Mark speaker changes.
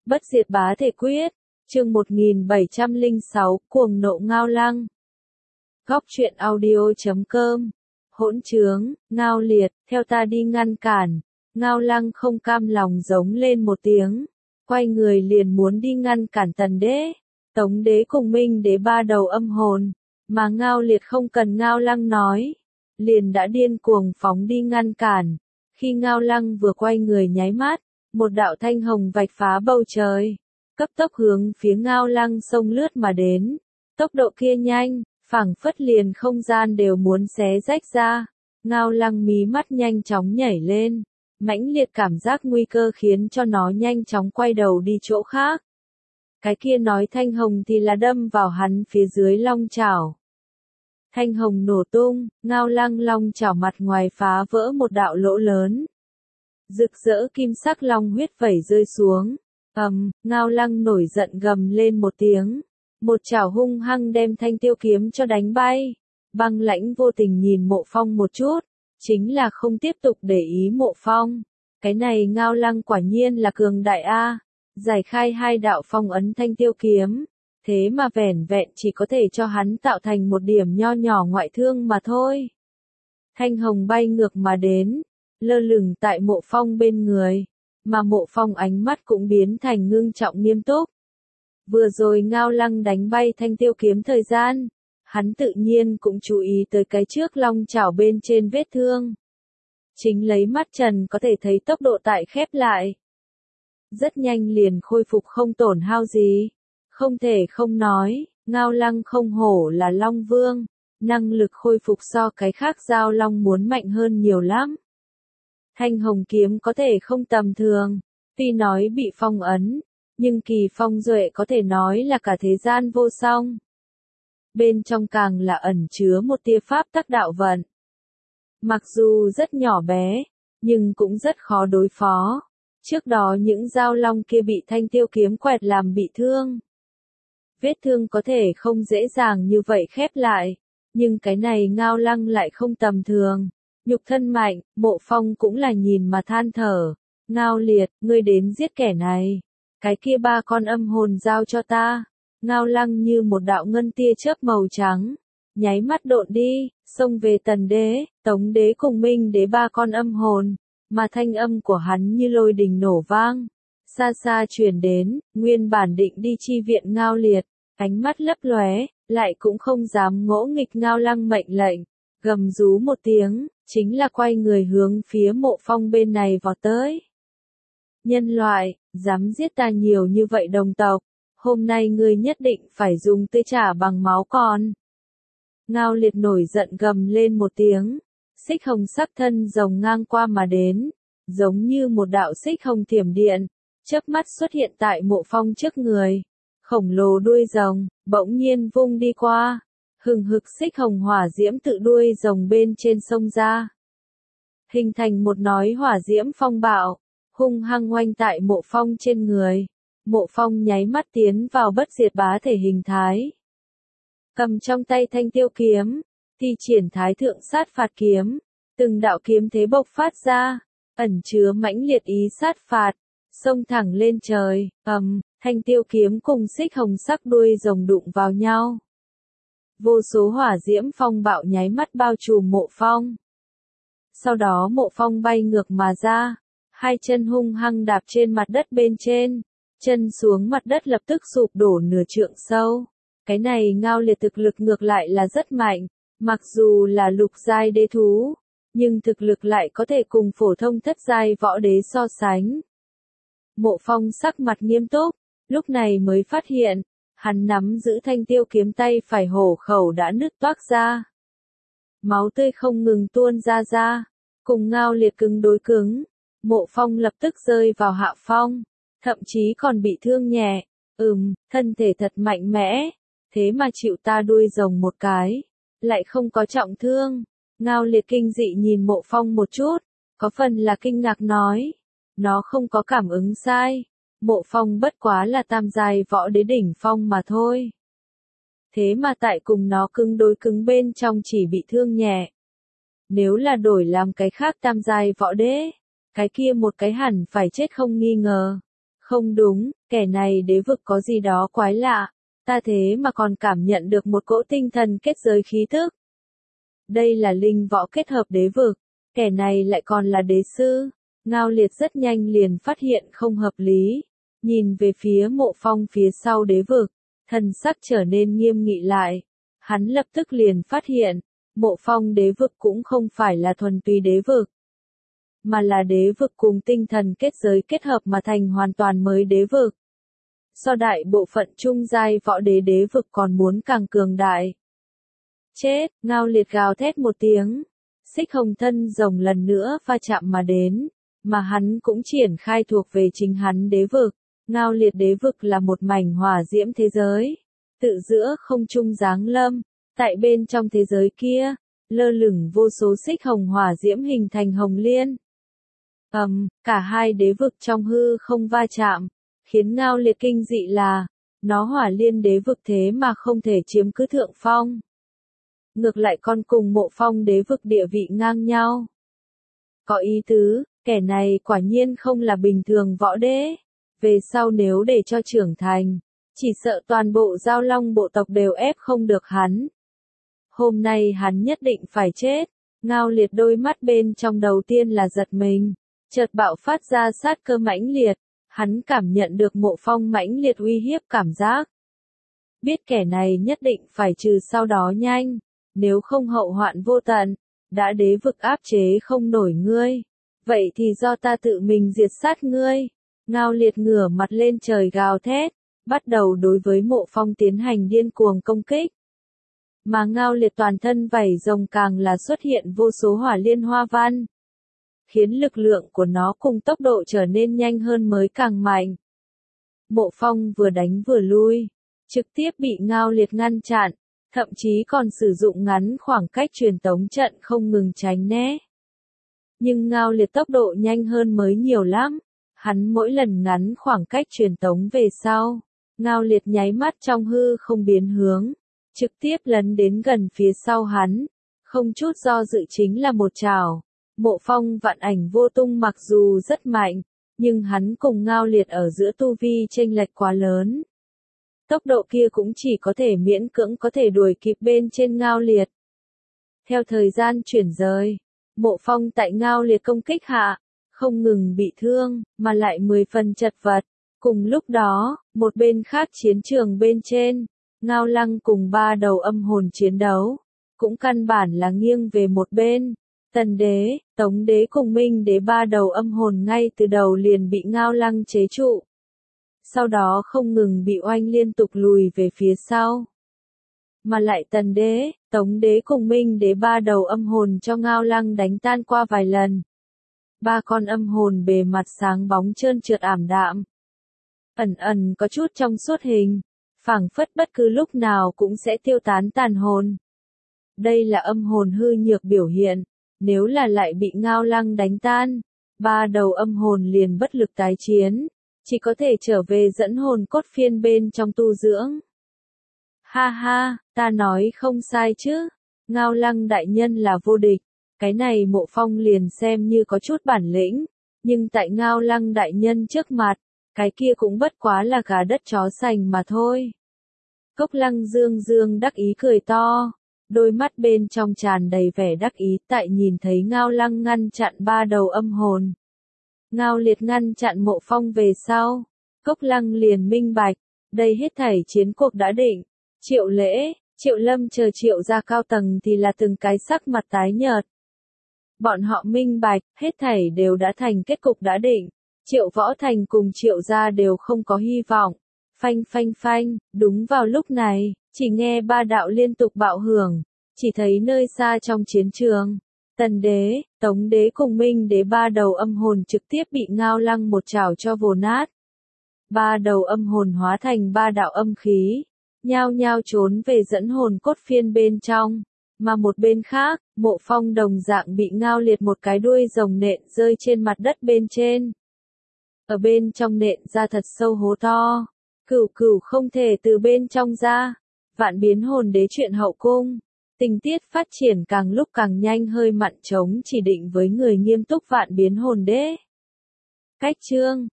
Speaker 1: Bất diệt bá thể quyết, chương 1706, cuồng nộ Ngao Lăng. Góc truyện audio.com. Hỗn trướng, Ngao Liệt, theo ta đi ngăn cản. Ngao Lăng không cam lòng giống lên một tiếng, quay người liền muốn đi ngăn cản Tần Đế, Tống Đế cùng Minh Đế ba đầu âm hồn, mà Ngao Liệt không cần Ngao Lăng nói, liền đã điên cuồng phóng đi ngăn cản. Khi Ngao Lăng vừa quay người nháy mắt, một đạo thanh hồng vạch phá bầu trời, cấp tốc hướng phía Ngao Lăng xông lướt mà đến. Tốc độ kia nhanh, phảng phất liền không gian đều muốn xé rách ra. Ngao Lăng mí mắt nhanh chóng nhảy lên, mãnh liệt cảm giác nguy cơ khiến cho nó nhanh chóng quay đầu đi chỗ khác. Cái kia nói thanh hồng thì là đâm vào hắn phía dưới long chảo. Thanh hồng nổ tung, Ngao Lăng long chảo mặt ngoài phá vỡ một đạo lỗ lớn. Rực rỡ kim sắc long huyết vẩy rơi xuống. Ngao Lăng nổi giận gầm lên một tiếng. Một chảo hung hăng đem thanh tiêu kiếm cho đánh bay. Băng Lãnh vô tình nhìn Mộ Phong một chút, chính là không tiếp tục để ý Mộ Phong. Cái này Ngao Lăng quả nhiên là cường đại a, giải khai hai đạo phong ấn thanh tiêu kiếm, thế mà vẻn vẹn chỉ có thể cho hắn tạo thành một điểm nho nhỏ ngoại thương mà thôi. Thanh hồng bay ngược mà đến, lơ lửng tại Mộ Phong bên người, mà Mộ Phong ánh mắt cũng biến thành ngưng trọng nghiêm túc. Vừa rồi Ngao Lăng đánh bay thanh tiêu kiếm thời gian, hắn tự nhiên cũng chú ý tới cái trước long chảo bên trên vết thương. Chính lấy mắt trần có thể thấy tốc độ tại khép lại. Rất nhanh liền khôi phục không tổn hao gì. Không thể không nói, Ngao Lăng không hổ là Long Vương, năng lực khôi phục so cái khác giao long muốn mạnh hơn nhiều lắm. Thanh hồng kiếm có thể không tầm thường, tuy nói bị phong ấn, nhưng kỳ phong duệ có thể nói là cả thế gian vô song. Bên trong càng là ẩn chứa một tia pháp tắc đạo vận. Mặc dù rất nhỏ bé, nhưng cũng rất khó đối phó. Trước đó những giao long kia bị thanh tiêu kiếm quẹt làm bị thương. Vết thương có thể không dễ dàng như vậy khép lại, nhưng cái này Ngao Lăng lại không tầm thường. Nhục thân mạnh, Mộ Phong cũng là nhìn mà than thở. Ngao Liệt, ngươi đến giết kẻ này. Cái kia ba con âm hồn giao cho ta. Ngao Lăng như một đạo ngân tia chớp màu trắng, nháy mắt độn đi, xông về Tần Đế, Tống Đế cùng Minh Đế ba con âm hồn, mà thanh âm của hắn như lôi đình nổ vang, xa xa truyền đến. Nguyên bản định đi chi viện Ngao Liệt, ánh mắt lấp lóe, lại cũng không dám ngỗ nghịch Ngao Lăng mệnh lệnh, gầm rú một tiếng, chính là quay người hướng phía Mộ Phong bên này vọt tới. Nhân loại, dám giết ta nhiều như vậy đồng tộc, hôm nay ngươi nhất định phải dùng tươi trả bằng máu con. Ngao Liệt nổi giận gầm lên một tiếng, xích hồng sắc thân rồng ngang qua mà đến, giống như một đạo xích hồng thiểm điện, chớp mắt xuất hiện tại Mộ Phong trước người. Khổng lồ đuôi rồng, bỗng nhiên vung đi qua, hừng hực xích hồng hỏa diễm tự đuôi rồng bên trên sông ra. Hình thành một nói hỏa diễm phong bạo, hung hăng oanh tại Mộ Phong trên người. Mộ Phong nháy mắt tiến vào bất diệt bá thể hình thái. Cầm trong tay thanh tiêu kiếm, thi triển thái thượng sát phạt kiếm, từng đạo kiếm thế bộc phát ra, ẩn chứa mãnh liệt ý sát phạt, xông thẳng lên trời. Thanh tiêu kiếm cùng xích hồng sắc đuôi rồng đụng vào nhau. Vô số hỏa diễm phong bạo nháy mắt bao trùm Mộ Phong. Sau đó Mộ Phong bay ngược mà ra, hai chân hung hăng đạp trên mặt đất bên trên, chân xuống mặt đất lập tức sụp đổ nửa trượng sâu. Cái này Ngao Liệt thực lực ngược lại là rất mạnh, mặc dù là lục giai đế thú, nhưng thực lực lại có thể cùng phổ thông thất giai võ đế so sánh. Mộ Phong sắc mặt nghiêm túc, lúc này mới phát hiện, hắn nắm giữ thanh tiêu kiếm tay phải hổ khẩu đã nứt toác ra. Máu tươi không ngừng tuôn ra, cùng Ngao Liệt cứng đối cứng, Mộ Phong lập tức rơi vào hạ phong, thậm chí còn bị thương nhẹ. Thân thể thật mạnh mẽ, thế mà chịu ta đuôi rồng một cái, lại không có trọng thương. Ngao Liệt kinh dị nhìn Mộ Phong một chút, có phần là kinh ngạc nói, nó không có cảm ứng sai, Mộ Phong bất quá là tam giai võ đế đỉnh phong mà thôi. Thế mà tại cùng nó cứng đối cứng bên trong chỉ bị thương nhẹ. Nếu là đổi làm cái khác tam giai võ đế, cái kia một cái hẳn phải chết không nghi ngờ. Không đúng, kẻ này đế vực có gì đó quái lạ, ta thế mà còn cảm nhận được một cỗ tinh thần kết giới khí tức. Đây là linh võ kết hợp đế vực, kẻ này lại còn là đế sư. Ngao Liệt rất nhanh liền phát hiện không hợp lý, nhìn về phía Mộ Phong phía sau đế vực, thần sắc trở nên nghiêm nghị lại. Hắn lập tức liền phát hiện, Mộ Phong đế vực cũng không phải là thuần túy đế vực, mà là đế vực cùng tinh thần kết giới kết hợp mà thành hoàn toàn mới đế vực. So đại bộ phận trung giai võ đế đế vực còn muốn càng cường đại. Chết, Ngao Liệt gào thét một tiếng, xích hồng thân rồng lần nữa va chạm mà đến, mà hắn cũng triển khai thuộc về chính hắn đế vực. Ngao Liệt đế vực là một mảnh hỏa diễm thế giới, tự giữa không trung giáng lâm, tại bên trong thế giới kia, lơ lửng vô số xích hồng hỏa diễm hình thành hồng liên. Cả hai đế vực trong hư không va chạm, khiến Ngao Liệt kinh dị là, nó hỏa liên đế vực thế mà không thể chiếm cứ thượng phong. Ngược lại còn cùng Mộ Phong đế vực địa vị ngang nhau. Có ý tứ, kẻ này quả nhiên không là bình thường võ đế. Về sau nếu để cho trưởng thành, chỉ sợ toàn bộ Giao Long bộ tộc đều ép không được hắn. Hôm nay hắn nhất định phải chết. Ngao Liệt đôi mắt bên trong đầu tiên là giật mình, chợt bạo phát ra sát cơ mãnh liệt. Hắn cảm nhận được Mộ Phong mãnh liệt uy hiếp cảm giác. Biết kẻ này nhất định phải trừ sau đó nhanh, nếu không hậu hoạn vô tận. Đã đế vực áp chế không nổi ngươi, vậy thì do ta tự mình diệt sát ngươi. Ngao Liệt ngửa mặt lên trời gào thét, bắt đầu đối với Mộ Phong tiến hành điên cuồng công kích. Mà Ngao Liệt toàn thân vảy rồng càng là xuất hiện vô số hỏa liên hoa văn, khiến lực lượng của nó cùng tốc độ trở nên nhanh hơn mới càng mạnh. Mộ Phong vừa đánh vừa lui, trực tiếp bị Ngao Liệt ngăn chặn, thậm chí còn sử dụng ngắn khoảng cách truyền tống trận không ngừng tránh né. Nhưng Ngao Liệt tốc độ nhanh hơn mới nhiều lắm. Hắn mỗi lần ngắn khoảng cách truyền tống về sau, Ngao Liệt nháy mắt trong hư không biến hướng, trực tiếp lấn đến gần phía sau hắn, không chút do dự chính là một trảo. Mộ Phong vạn ảnh vô tung mặc dù rất mạnh, nhưng hắn cùng Ngao Liệt ở giữa tu vi chênh lệch quá lớn. Tốc độ kia cũng chỉ có thể miễn cưỡng có thể đuổi kịp bên trên Ngao Liệt. Theo thời gian chuyển rời, Mộ Phong tại Ngao Liệt công kích hạ, không ngừng bị thương, mà lại 10 phần chật vật. Cùng lúc đó, một bên khác chiến trường bên trên, Ngao Lăng cùng 3 đầu âm hồn chiến đấu, cũng căn bản là nghiêng về một bên. Tần đế, Tống đế cùng Minh đế 3 đầu âm hồn ngay từ đầu liền bị Ngao Lăng chế trụ. Sau đó không ngừng bị oanh liên tục lùi về phía sau. Mà lại Tần đế, Tống đế cùng Minh đế 3 đầu âm hồn cho Ngao Lăng đánh tan qua vài lần. 3 con âm hồn bề mặt sáng bóng trơn trượt ảm đạm, ẩn ẩn có chút trong suốt hình, phảng phất bất cứ lúc nào cũng sẽ tiêu tán tàn hồn. Đây là âm hồn hư nhược biểu hiện, nếu là lại bị Ngao Lăng đánh tan, 3 đầu âm hồn liền bất lực tái chiến, chỉ có thể trở về dẫn hồn cốt phiên bên trong tu dưỡng. Ha ha, ta nói không sai chứ, Ngao Lăng đại nhân là vô địch. Cái này Mộ Phong liền xem như có chút bản lĩnh, nhưng tại Ngao Lăng đại nhân trước mặt, cái kia cũng bất quá là gà đất chó sành mà thôi. Cốc Lăng Dương Dương đắc ý cười to, đôi mắt bên trong tràn đầy vẻ đắc ý tại nhìn thấy Ngao Lăng ngăn chặn 3 đầu âm hồn. Ngao Liệt ngăn chặn Mộ Phong về sau, Cốc Lăng liền minh bạch, đây hết thảy chiến cuộc đã định. Triệu Lễ, Triệu Lâm chờ Triệu gia cao tầng thì là từng cái sắc mặt tái nhợt. Bọn họ minh bạch, hết thảy đều đã thành kết cục đã định. Triệu Võ Thành cùng Triệu gia đều không có hy vọng. Phanh phanh phanh, đúng vào lúc này, chỉ nghe 3 đạo liên tục bạo hưởng, chỉ thấy nơi xa trong chiến trường, Tần đế, Tống đế cùng Minh đế 3 đầu âm hồn trực tiếp bị Ngao Lăng một chảo cho vồ nát. 3 đầu âm hồn hóa thành 3 đạo âm khí, nhao nhao trốn về dẫn hồn cốt phiên bên trong. Mà một bên khác, Mộ Phong đồng dạng bị Ngao Liệt một cái đuôi rồng nện rơi trên mặt đất bên trên. Ở bên trong nện ra thật sâu hố to, cửu cửu không thể từ bên trong ra. Vạn biến hồn đế chuyện hậu cung, tình tiết phát triển càng lúc càng nhanh hơi mặn trống chỉ định với người nghiêm túc vạn biến hồn đế. Cách chương